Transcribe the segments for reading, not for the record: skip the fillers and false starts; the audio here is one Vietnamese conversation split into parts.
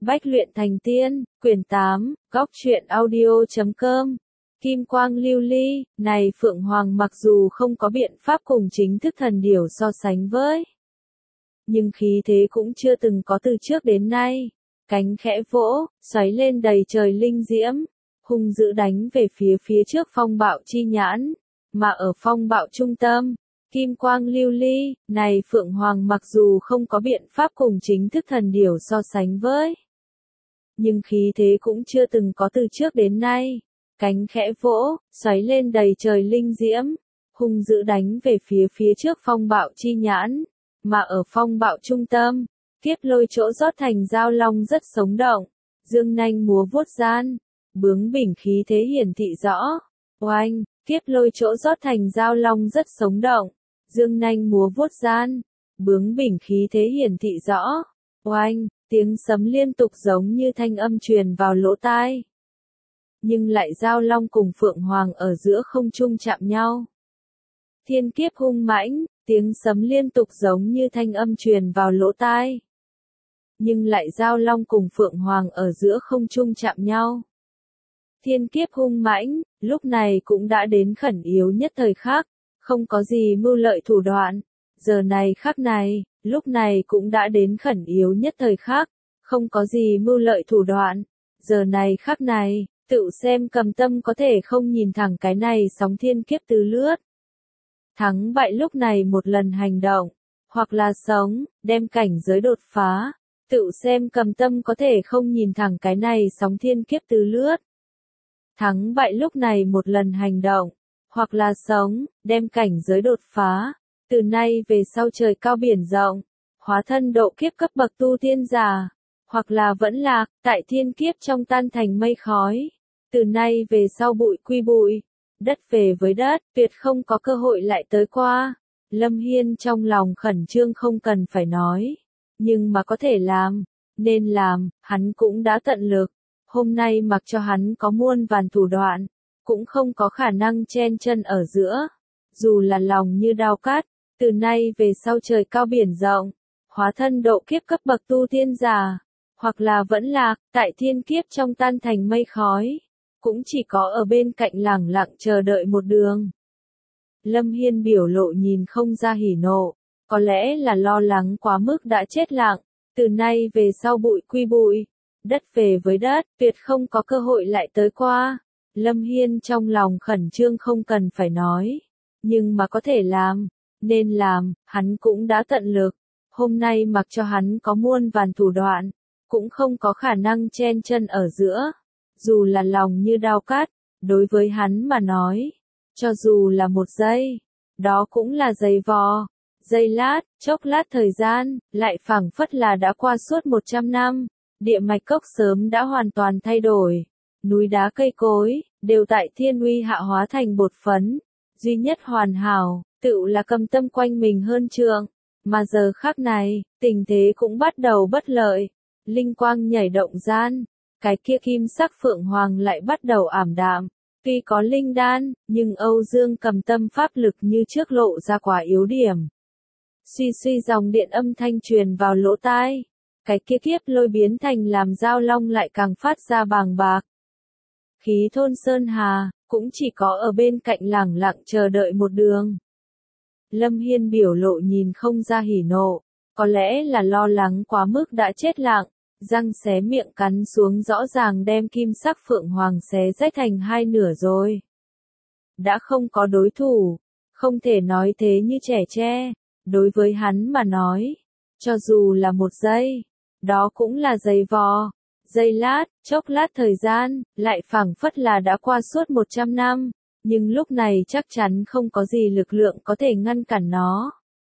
Bách luyện thành tiên, quyển 8, góc truyện audio.com. Kim quang lưu ly, này Phượng Hoàng mặc dù không có biện pháp cùng chính thức thần điểu so sánh với, nhưng khí thế cũng chưa từng có từ trước đến nay. Cánh khẽ vỗ, xoáy lên đầy trời linh diễm, hung dữ đánh về phía trước phong bạo chi nhãn, mà ở phong bạo trung tâm, kim quang lưu ly, này Phượng Hoàng mặc dù không có biện pháp cùng chính thức thần điểu so sánh với, nhưng khí thế cũng chưa từng có từ trước đến nay. Cánh khẽ vỗ, xoáy lên đầy trời linh diễm, hung dữ đánh về phía trước phong bạo chi nhãn, mà ở phong bạo trung tâm, kiếp lôi chỗ rót thành dao long rất sống động, dương nanh múa vuốt gian, bướng bỉnh khí thế hiển thị rõ. Oanh, kiếp lôi chỗ rót thành dao long rất sống động, dương nanh múa vuốt gian, bướng bỉnh khí thế hiển thị rõ. Oanh, tiếng sấm liên tục giống như thanh âm truyền vào lỗ tai. Nhưng lại dao long cùng Phượng Hoàng ở giữa không trung chạm nhau. Thiên kiếp hung mãnh, tiếng sấm liên tục giống như thanh âm truyền vào lỗ tai. Nhưng lại dao long cùng Phượng Hoàng ở giữa không trung chạm nhau. Thiên kiếp hung mãnh, lúc này cũng đã đến khẩn yếu nhất thời khắc, không có gì mưu lợi thủ đoạn. Giờ này khắc này, lúc này cũng đã đến khẩn yếu nhất thời khắc, không có gì mưu lợi thủ đoạn. Giờ này khắc này, tự xem Cầm Tâm có thể không nhìn thẳng cái này sóng thiên kiếp tứ lướt. Thắng bại lúc này một lần hành động, hoặc là sống, đem cảnh giới đột phá. Tự xem Cầm Tâm có thể không nhìn thẳng cái này sóng thiên kiếp tứ lướt. Thắng bại lúc này một lần hành động, hoặc là sống, đem cảnh giới đột phá. Từ nay về sau trời cao biển rộng, hóa thân độ kiếp cấp bậc tu tiên giả, hoặc là vẫn lạc, tại thiên kiếp trong tan thành mây khói. Từ nay về sau bụi quy bụi, đất về với đất, tuyệt không có cơ hội lại tới qua. Lâm Hiên trong lòng khẩn trương không cần phải nói, nhưng mà có thể làm, nên làm, hắn cũng đã tận lực. Hôm nay mặc cho hắn có muôn vàn thủ đoạn, cũng không có khả năng chen chân ở giữa. Dù là lòng như đao cắt, từ nay về sau trời cao biển rộng, hóa thân độ kiếp cấp bậc tu tiên giả, hoặc là vẫn lạc, tại thiên kiếp trong tan thành mây khói, cũng chỉ có ở bên cạnh lẳng lặng chờ đợi một đường. Lâm Hiên biểu lộ nhìn không ra hỉ nộ, có lẽ là lo lắng quá mức đã chết lặng, từ nay về sau bụi quy bụi, đất về với đất, tuyệt không có cơ hội lại tới qua. Lâm Hiên trong lòng khẩn trương không cần phải nói, nhưng mà có thể làm, nên làm, hắn cũng đã tận lực. Hôm nay mặc cho hắn có muôn vàn thủ đoạn, cũng không có khả năng chen chân ở giữa. Dù là lòng như đao cắt, đối với hắn mà nói, cho dù là một giây, đó cũng là giày vò. Giây lát, chốc lát thời gian, lại phảng phất là đã qua suốt 100 năm. Địa mạch cốc sớm đã hoàn toàn thay đổi. Núi đá cây cối, đều tại thiên uy hạ hóa thành bột phấn. Duy nhất hoàn hảo, tựu là Cầm Tâm quanh mình hơn trượng. Mà giờ khắc này, tình thế cũng bắt đầu bất lợi. Linh quang nhảy động gian, cái kia kim sắc Phượng Hoàng lại bắt đầu ảm đạm. Tuy có linh đan, nhưng Âu Dương Cầm Tâm pháp lực như trước lộ ra quá yếu điểm. Suy suy dòng điện âm thanh truyền vào lỗ tai. Cái kia kiếp lôi biến thành làm dao long lại càng phát ra bàng bạc. Khí thôn sơn hà, cũng chỉ có ở bên cạnh lẳng lặng chờ đợi một đường. Lâm Hiên biểu lộ nhìn không ra hỉ nộ, có lẽ là lo lắng quá mức đã chết lặng, răng xé miệng cắn xuống rõ ràng đem kim sắc Phượng Hoàng xé rách thành hai nửa rồi. Đã không có đối thủ, không thể nói thế như trẻ tre, đối với hắn mà nói, cho dù là một giây, đó cũng là giày vò. Giây lát, chốc lát thời gian, lại phảng phất là đã qua suốt 100 năm, nhưng lúc này chắc chắn không có gì lực lượng có thể ngăn cản nó.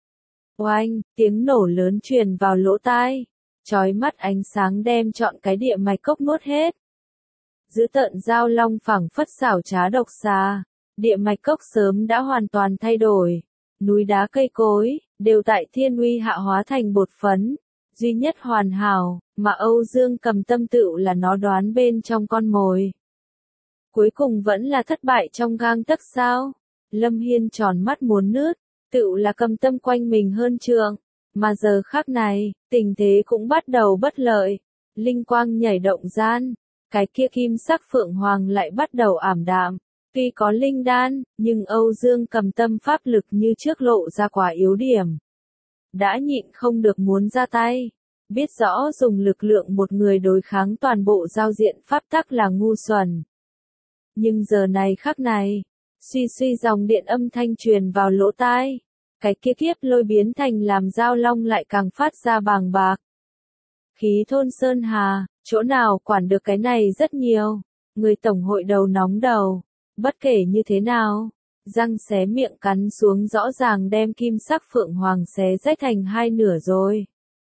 Oanh, tiếng nổ lớn truyền vào lỗ tai, chói mắt ánh sáng đem trọn cái địa mạch cốc nuốt hết. Dữ tợn dao long phảng phất xảo trá độc xà, địa mạch cốc sớm đã hoàn toàn thay đổi. Núi đá cây cối, đều tại thiên uy hạ hóa thành bột phấn. Duy nhất hoàn hảo, mà Âu Dương Cầm Tâm tựu là nó đoán bên trong con mồi. Cuối cùng vẫn là thất bại trong gang tấc sao? Lâm Hiên tròn mắt muốn nứt, tựu là Cầm Tâm quanh mình hơn trượng. Mà giờ khắc này, tình thế cũng bắt đầu bất lợi. linh quang nhảy động gian, cái kia kim sắc phượng hoàng lại bắt đầu ảm đạm. Tuy có linh đan, nhưng Âu Dương Cầm Tâm pháp lực như trước lộ ra quá yếu điểm. Đã nhịn không được muốn ra tay. Biết rõ dùng lực lượng một người đối kháng toàn bộ giao diện pháp tắc là ngu xuẩn. Nhưng giờ này khắc này, suy suy dòng điện âm thanh truyền vào lỗ tai. Cái kia kiếp lôi biến thành làm dao long lại càng phát ra bàng bạc. Khí thôn sơn hà, chỗ nào quản được cái này rất nhiều. Người tổng hội đầu nóng đầu. Bất kể như thế nào, răng xé miệng cắn xuống rõ ràng đem kim sắc phượng hoàng xé rách thành hai nửa rồi.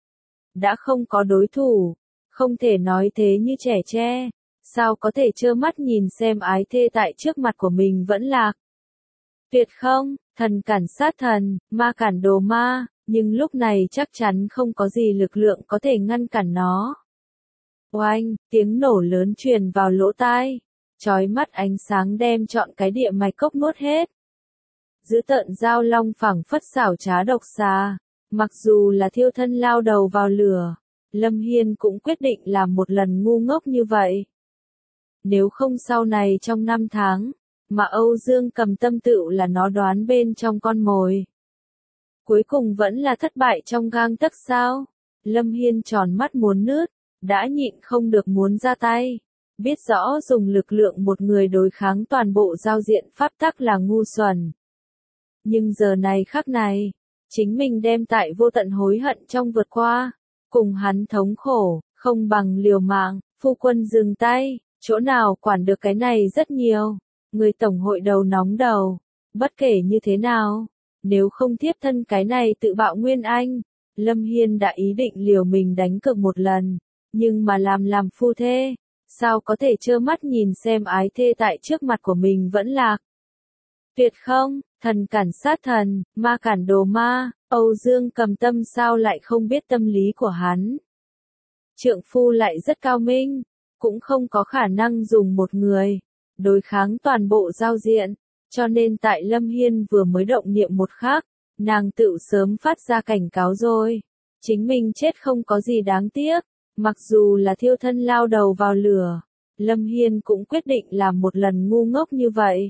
Đã không có đối thủ, không thể nói thế như trẻ tre, sao có thể trơ mắt nhìn xem ái thê tại trước mặt của mình vẫn lạc. Tuyệt không, thần cản sát thần, ma cản đồ ma, nhưng lúc này chắc chắn không có gì lực lượng có thể ngăn cản nó. Oanh, tiếng nổ lớn truyền vào lỗ tai. Chói mắt ánh sáng đem trọn cái địa mạch cốc nuốt hết. Dữ tợn dao long phảng phất xảo trá độc xà, mặc dù là thiêu thân lao đầu vào lửa, Lâm Hiên cũng quyết định làm một lần ngu ngốc như vậy. Nếu không sau này trong 5 tháng, mà Âu Dương Cầm Tâm tựu là nó đoán bên trong con mồi. Cuối cùng vẫn là thất bại trong gang tấc sao? Lâm Hiên tròn mắt muốn nứt, đã nhịn không được muốn ra tay. Biết rõ dùng lực lượng một người đối kháng toàn bộ giao diện pháp tắc là ngu xuẩn. Nhưng giờ này khắc này, chính mình đem tại vô tận hối hận trong vượt qua, cùng hắn thống khổ, không bằng liều mạng, phu quân dừng tay, chỗ nào quản được cái này rất nhiều. Người tổng hội đầu nóng đầu, bất kể như thế nào, nếu không tiếp thân cái này tự bạo Nguyên Anh, Lâm Hiên đã ý định liều mình đánh cược một lần, nhưng mà làm phu thê. Sao có thể trơ mắt nhìn xem ái thê tại trước mặt của mình vẫn lạc. Tuyệt không, thần cản sát thần, ma cản đồ ma, Âu Dương Cầm Tâm sao lại không biết tâm lý của hắn. Trượng phu lại rất cao minh, cũng không có khả năng dùng một người, đối kháng toàn bộ giao diện, cho nên tại Lâm Hiên vừa mới động niệm một khắc, nàng tự sớm phát ra cảnh cáo rồi. Chính mình chết không có gì đáng tiếc. Mặc dù là thiêu thân lao đầu vào lửa, Lâm Hiên cũng quyết định làm một lần ngu ngốc như vậy.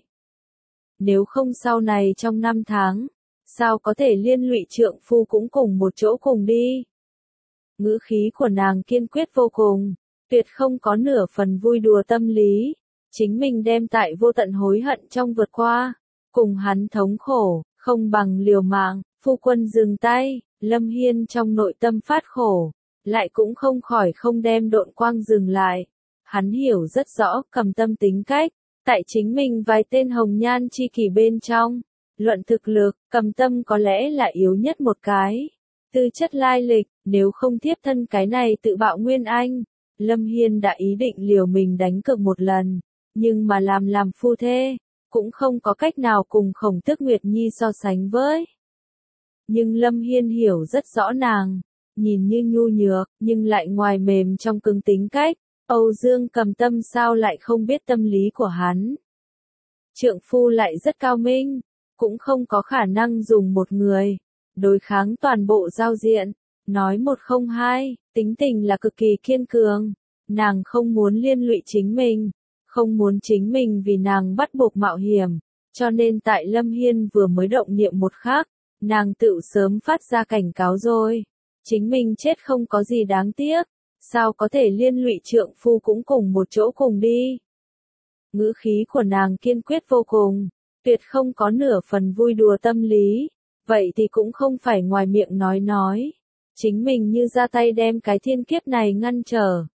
Nếu không sau này trong 5 tháng, sao có thể liên lụy trượng phu cũng cùng một chỗ cùng đi. Ngữ khí của nàng kiên quyết vô cùng, tuyệt không có nửa phần vui đùa tâm lý. Chính mình đem tại vô tận hối hận trong vượt qua, cùng hắn thống khổ, không bằng liều mạng, phu quân dừng tay, Lâm Hiên trong nội tâm phát khổ. Lại cũng không khỏi không đem độn quang dừng lại. Hắn hiểu rất rõ Cầm Tâm tính cách, tại chính mình vài tên hồng nhan chi kỷ bên trong. Luận thực lực, Cầm Tâm có lẽ là yếu nhất một cái. Tư chất lai lịch, nếu không tiếp thân cái này tự bạo Nguyên Anh, Lâm Hiên đã ý định liều mình đánh cược một lần, nhưng mà làm phu thê, cũng không có cách nào cùng Khổng Tước Nguyệt Nhi so sánh với. Nhưng Lâm Hiên hiểu rất rõ nàng. Nhìn như nhu nhược, nhưng lại ngoài mềm trong cứng tính cách, Âu Dương Cầm Tâm sao lại không biết tâm lý của hắn. Trượng phu lại rất cao minh, cũng không có khả năng dùng một người, đối kháng toàn bộ giao diện, nói một không hai, tính tình là cực kỳ kiên cường, nàng không muốn liên lụy chính mình, không muốn chính mình vì nàng bắt buộc mạo hiểm, cho nên tại Lâm Hiên vừa mới động niệm một khắc, nàng tự sớm phát ra cảnh cáo rồi. Chính mình chết không có gì đáng tiếc, sao có thể liên lụy trượng phu cũng cùng một chỗ cùng đi. Ngữ khí của nàng kiên quyết vô cùng, tuyệt không có nửa phần vui đùa tâm lý, vậy thì cũng không phải ngoài miệng nói. Chính mình như ra tay đem cái thiên kiếp này ngăn trở.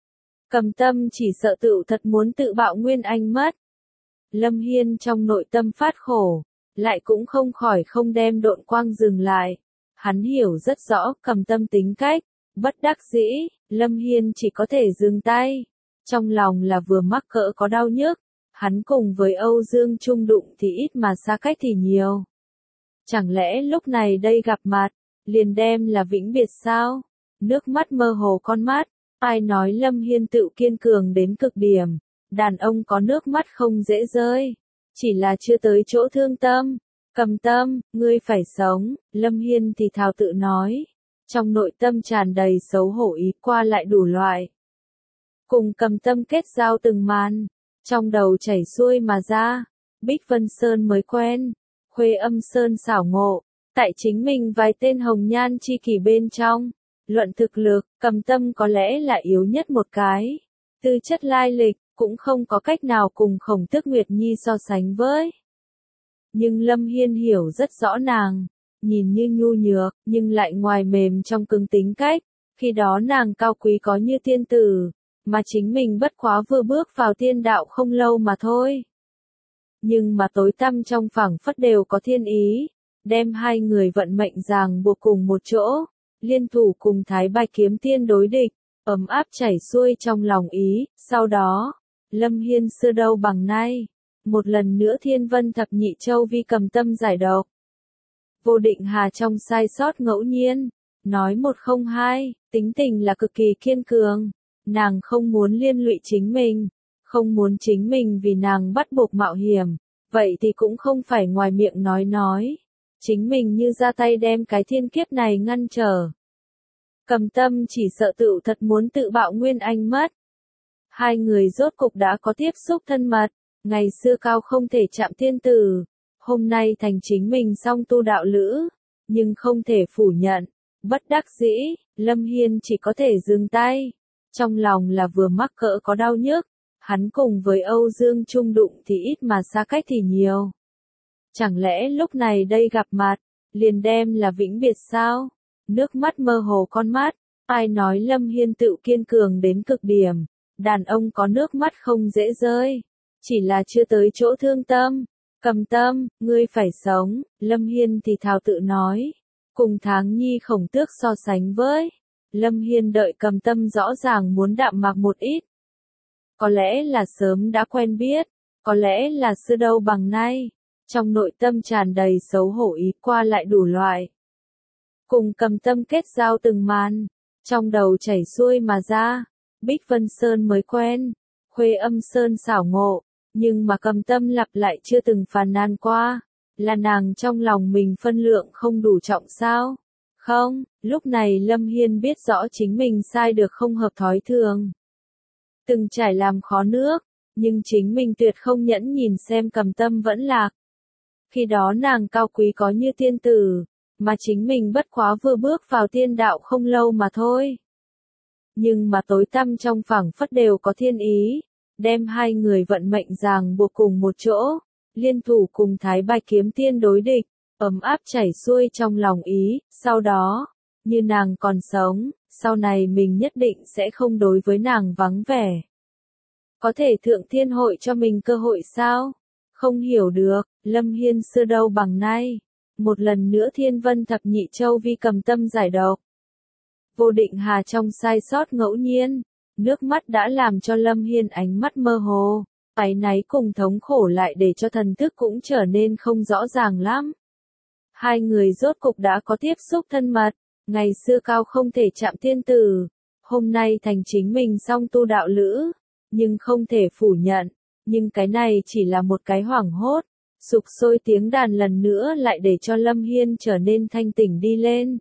Cầm Tâm chỉ sợ tựu thật muốn tự bạo Nguyên Anh mất. Lâm Hiên trong nội tâm phát khổ, lại cũng không khỏi không đem độn quang dừng lại. Hắn hiểu rất rõ Cầm Tâm tính cách, bất đắc dĩ, Lâm Hiên chỉ có thể dừng tay. Trong lòng là vừa mắc cỡ có đau nhức, hắn cùng với Âu Dương chung đụng thì ít mà xa cách thì nhiều. Chẳng lẽ lúc này đây gặp mặt, liền đem là vĩnh biệt sao? Nước mắt mơ hồ con mắt, ai nói Lâm Hiên tự kiên cường đến cực điểm, đàn ông có nước mắt không dễ rơi, chỉ là chưa tới chỗ thương tâm. Cầm Tâm, ngươi phải sống, Lâm Hiên thì thào tự nói. trong nội tâm tràn đầy xấu hổ ý qua lại đủ loại. Cùng Cầm Tâm kết giao từng màn, trong đầu chảy xuôi mà ra, Bích Vân Sơn mới quen, Khuê Âm Sơn xảo ngộ, tại chính mình vài tên hồng nhan chi kỷ bên trong, luận thực lực, Cầm Tâm có lẽ là yếu nhất một cái, tư chất lai lịch, cũng không có cách nào cùng Khổng Tước Nguyệt Nhi so sánh với. Nhưng Lâm Hiên hiểu rất rõ nàng, nhìn như nhu nhược, nhưng lại ngoài mềm trong cứng tính cách, khi đó nàng cao quý có như tiên tử, mà chính mình bất quá vừa bước vào tiên đạo không lâu mà thôi. Nhưng mà tối tăm trong phảng phất đều có thiên ý, đem hai người vận mệnh ràng buộc cùng một chỗ, liên thủ cùng Thái Bạch Kiếm Tiên đối địch, ấm áp chảy xuôi trong lòng ý, sau đó, Lâm Hiên xưa đâu bằng nay, một lần nữa Thiên Vân Thập Nhị Châu vi Cầm Tâm giải độc. Vô Định Hà trong sai sót ngẫu nhiên, nói một không hai, tính tình là cực kỳ kiên cường, nàng không muốn liên lụy chính mình, không muốn chính mình vì nàng bắt buộc mạo hiểm, vậy thì cũng không phải ngoài miệng nói, chính mình như ra tay đem cái thiên kiếp này ngăn trở. Cầm Tâm chỉ sợ tựu thật muốn tự bạo Nguyên Anh mất. Hai người rốt cục đã có tiếp xúc thân mật, ngày xưa cao không thể chạm tiên tử, hôm nay thành chính mình song tu đạo lữ, nhưng không thể phủ nhận, bất đắc dĩ, Lâm Hiên chỉ có thể dừng tay, trong lòng là vừa mắc cỡ có đau nhức, hắn cùng với Âu Dương chung đụng thì ít mà xa cách thì nhiều. Chẳng lẽ lúc này đây gặp mặt, liền đem là vĩnh biệt sao? Nước mắt mơ hồ con mắt, ai nói Lâm Hiên tự kiên cường đến cực điểm, đàn ông có nước mắt không dễ rơi, chỉ là chưa tới chỗ thương tâm. Cầm Tâm, ngươi phải sống, Lâm Hiên thì thào tự nói, cùng Tháng Nhi Khổng Tước so sánh với, Lâm Hiên đợi Cầm Tâm rõ ràng muốn đạm mạc một ít. Có lẽ là sớm đã quen biết, có lẽ là xưa đâu bằng nay, trong nội tâm tràn đầy xấu hổ ý qua lại đủ loại. Cùng Cầm Tâm kết giao từng màn, trong đầu chảy xuôi mà ra, Bích Vân Sơn mới quen, Khuê Âm Sơn xảo ngộ, nhưng mà Cầm Tâm lặp lại chưa từng phàn nàn qua, là nàng trong lòng mình phân lượng không đủ trọng sao? Không, lúc này Lâm Hiên biết rõ chính mình sai được không hợp thói thường. Từng trải làm khó nước, nhưng chính mình tuyệt không nhẫn nhìn xem Cầm Tâm vẫn lạc. Khi đó nàng cao quý có như tiên tử, mà chính mình bất quá vừa bước vào tiên đạo không lâu mà thôi. Nhưng mà tối tăm trong phảng phất đều có thiên ý, đem hai người vận mệnh ràng buộc cùng một chỗ, liên thủ cùng Thái Bạch Kiếm Tiên đối địch, ấm áp chảy xuôi trong lòng ý, sau đó, như nàng còn sống, sau này mình nhất định sẽ không đối với nàng vắng vẻ. Có thể Thượng Thiên hội cho mình cơ hội sao? Không hiểu được, Lâm Hiên xưa đâu bằng nay, một lần nữa Thiên Vân Thập Nhị Châu vi Cầm Tâm giải độc. Vô Định Hà trong sai sót ngẫu nhiên, nước mắt đã làm cho Lâm Hiên ánh mắt mơ hồ, áy náy cùng thống khổ lại để cho thần thức cũng trở nên không rõ ràng lắm. Hai người rốt cục đã có tiếp xúc thân mật, ngày xưa cao không thể chạm tiên tử, hôm nay thành chính mình song tu đạo lữ, nhưng không thể phủ nhận, nhưng cái này chỉ là một cái hoảng hốt, sục sôi tiếng đàn lần nữa lại để cho Lâm Hiên trở nên thanh tỉnh đi lên.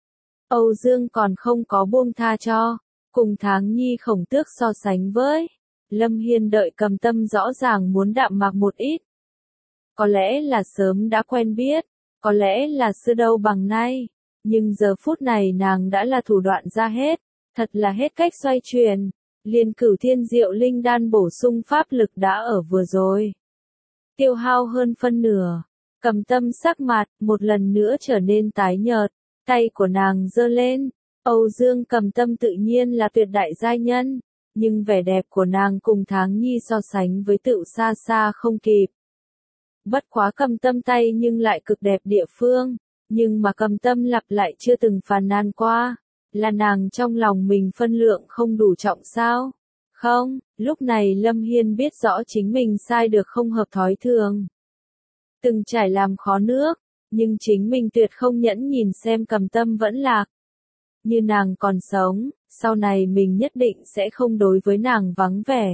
Âu Dương còn không có buông tha cho, cùng Tháng Nhi Khổng Tước so sánh với, Lâm Hiên đợi Cầm Tâm rõ ràng muốn đạm mạc một ít. Có lẽ là sớm đã quen biết, có lẽ là xưa đâu bằng nay, nhưng giờ phút này nàng đã là thủ đoạn ra hết, thật là hết cách xoay chuyển, liền Cửu Thiên Diệu Linh Đan bổ sung pháp lực đã ở vừa rồi. Tiêu hao hơn phân nửa, Cầm Tâm sắc mặt một lần nữa trở nên tái nhợt, tay của nàng giơ lên, Âu Dương Cầm Tâm tự nhiên là tuyệt đại giai nhân, nhưng vẻ đẹp của nàng cùng Tháng Nhi so sánh với tựu xa xa không kịp. Bất quá Cầm Tâm tay nhưng lại cực đẹp địa phương, nhưng mà Cầm Tâm lặp lại chưa từng phàn nàn qua, là nàng trong lòng mình phân lượng không đủ trọng sao? Không, lúc này Lâm Hiên biết rõ chính mình sai được không hợp thói thường. Từng trải làm khó nước, nhưng chính mình tuyệt không nhẫn nhìn xem Cầm Tâm vẫn lạc. Như nàng còn sống, sau này mình nhất định sẽ không đối với nàng vắng vẻ.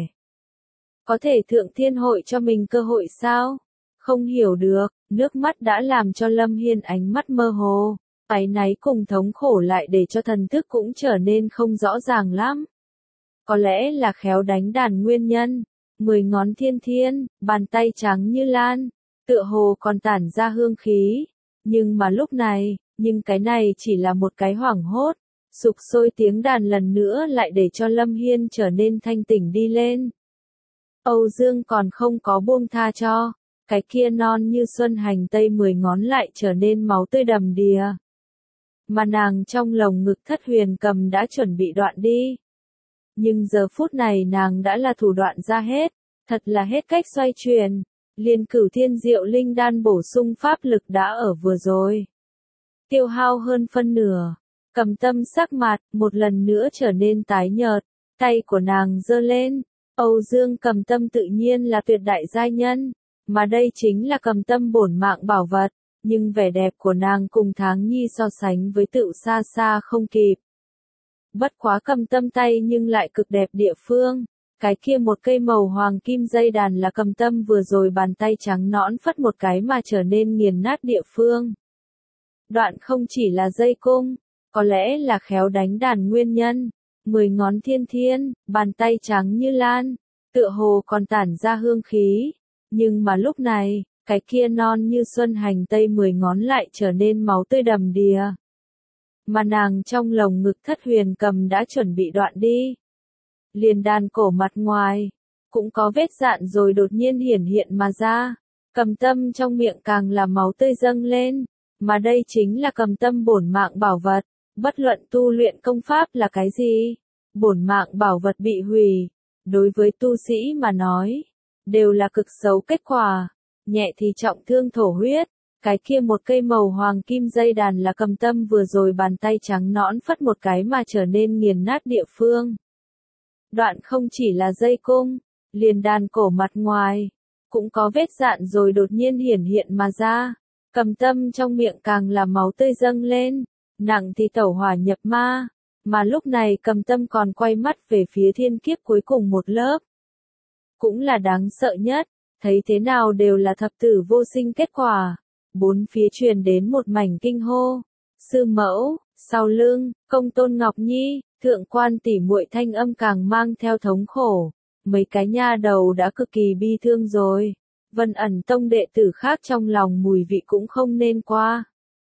Có thể Thượng Thiên hội cho mình cơ hội sao? Không hiểu được, nước mắt đã làm cho Lâm Hiên ánh mắt mơ hồ, Áy náy cùng thống khổ lại để cho thần thức cũng trở nên không rõ ràng lắm. Có lẽ là khéo đánh đàn nguyên nhân, 10 ngón thiên thiên, bàn tay trắng như lan, tựa hồ còn tản ra hương khí. Nhưng mà lúc này, cái này chỉ là một cái hoảng hốt, sục sôi tiếng đàn lần nữa lại để cho Lâm Hiên trở nên thanh tỉnh đi lên. Âu Dương còn không có buông tha cho, cái kia non như xuân hành tây 10 ngón lại trở nên máu tươi đầm đìa. Mà nàng trong lồng ngực Thất Huyền Cầm đã chuẩn bị đoạn đi. Nhưng giờ phút này nàng đã là thủ đoạn ra hết, thật là hết cách xoay chuyển. Liên Cửu Thiên Diệu Linh Đan bổ sung pháp lực đã ở vừa rồi. Tiêu hao hơn phân nửa, Cầm Tâm sắc mặt một lần nữa trở nên tái nhợt, tay của nàng giơ lên. Âu Dương Cầm Tâm tự nhiên là tuyệt đại giai nhân, mà đây chính là Cầm Tâm bổn mạng bảo vật, nhưng vẻ đẹp của nàng cùng Tháng Nhi so sánh với tựu xa xa không kịp. Bất quá Cầm Tâm tay nhưng lại cực đẹp địa phương, cái kia một cây màu hoàng kim dây đàn là Cầm Tâm vừa rồi bàn tay trắng nõn phất một cái mà trở nên nghiền nát địa phương. Đoạn không chỉ là dây cung, có lẽ là khéo đánh đàn nguyên nhân, 10 ngón thiên thiên, bàn tay trắng như lan, tựa hồ còn tản ra hương khí. Nhưng mà lúc này, cái kia non như xuân hành tây 10 ngón lại trở nên máu tươi đầm đìa. Mà nàng trong lồng ngực Thất Huyền Cầm đã chuẩn bị đoạn đi. Liền đàn cổ mặt ngoài, cũng có vết dạn rồi đột nhiên hiển hiện mà ra. Cầm Tâm trong miệng càng là máu tươi dâng lên, mà đây chính là Cầm Tâm bổn mạng bảo vật. Bất luận tu luyện công pháp là cái gì, bổn mạng bảo vật bị hủy, đối với tu sĩ mà nói, đều là cực xấu kết quả, nhẹ thì trọng thương thổ huyết. Cái kia một cây màu hoàng kim dây đàn là Cầm Tâm vừa rồi bàn tay trắng nõn phất một cái mà trở nên nghiền nát địa phương. Đoạn không chỉ là dây cung, liền đàn cổ mặt ngoài, cũng có vết dạn rồi đột nhiên hiển hiện mà ra. Cầm Tâm trong miệng càng là máu tươi dâng lên, nặng thì tẩu hỏa nhập ma, mà lúc này Cầm Tâm còn quay mắt về phía thiên kiếp cuối cùng một lớp. Cũng là đáng sợ nhất, thấy thế nào đều là thập tử vô sinh kết quả. Bốn phía truyền đến một mảnh kinh hô. Sư mẫu, sau lưng, Công Tôn Ngọc Nhi, thượng quan tỷ muội thanh âm càng mang theo thống khổ. Mấy cái nha đầu đã cực kỳ bi thương rồi. Vân Ẩn Tông đệ tử khác trong lòng mùi vị cũng không nên qua.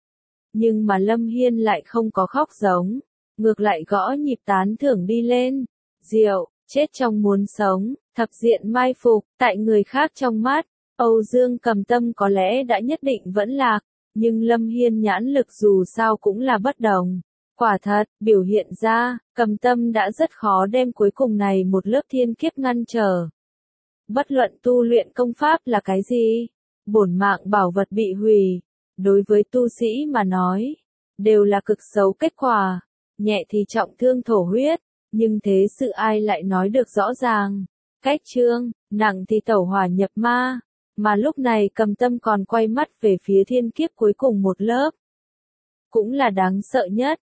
Nhưng mà Lâm Hiên lại không có khóc giống, ngược lại gõ nhịp tán thưởng đi lên. Diệu, chết trong muốn sống, thập diện mai phục, tại người khác trong mắt, Âu Dương Cầm Tâm có lẽ đã nhất định vẫn lạc, nhưng Lâm Hiên nhãn lực dù sao cũng là bất đồng. Quả thật, biểu hiện ra, Cầm Tâm đã rất khó đem cuối cùng này một lớp thiên kiếp ngăn trở. Bất luận tu luyện công pháp là cái gì, bổn mạng bảo vật bị hủy, đối với tu sĩ mà nói, đều là cực xấu kết quả, nhẹ thì trọng thương thổ huyết, nhưng thế sự ai lại nói được rõ ràng. Cách chương, nặng thì tẩu hỏa nhập ma, mà lúc này Cầm Tâm còn quay mắt về phía thiên kiếp cuối cùng một lớp. Cũng là đáng sợ nhất,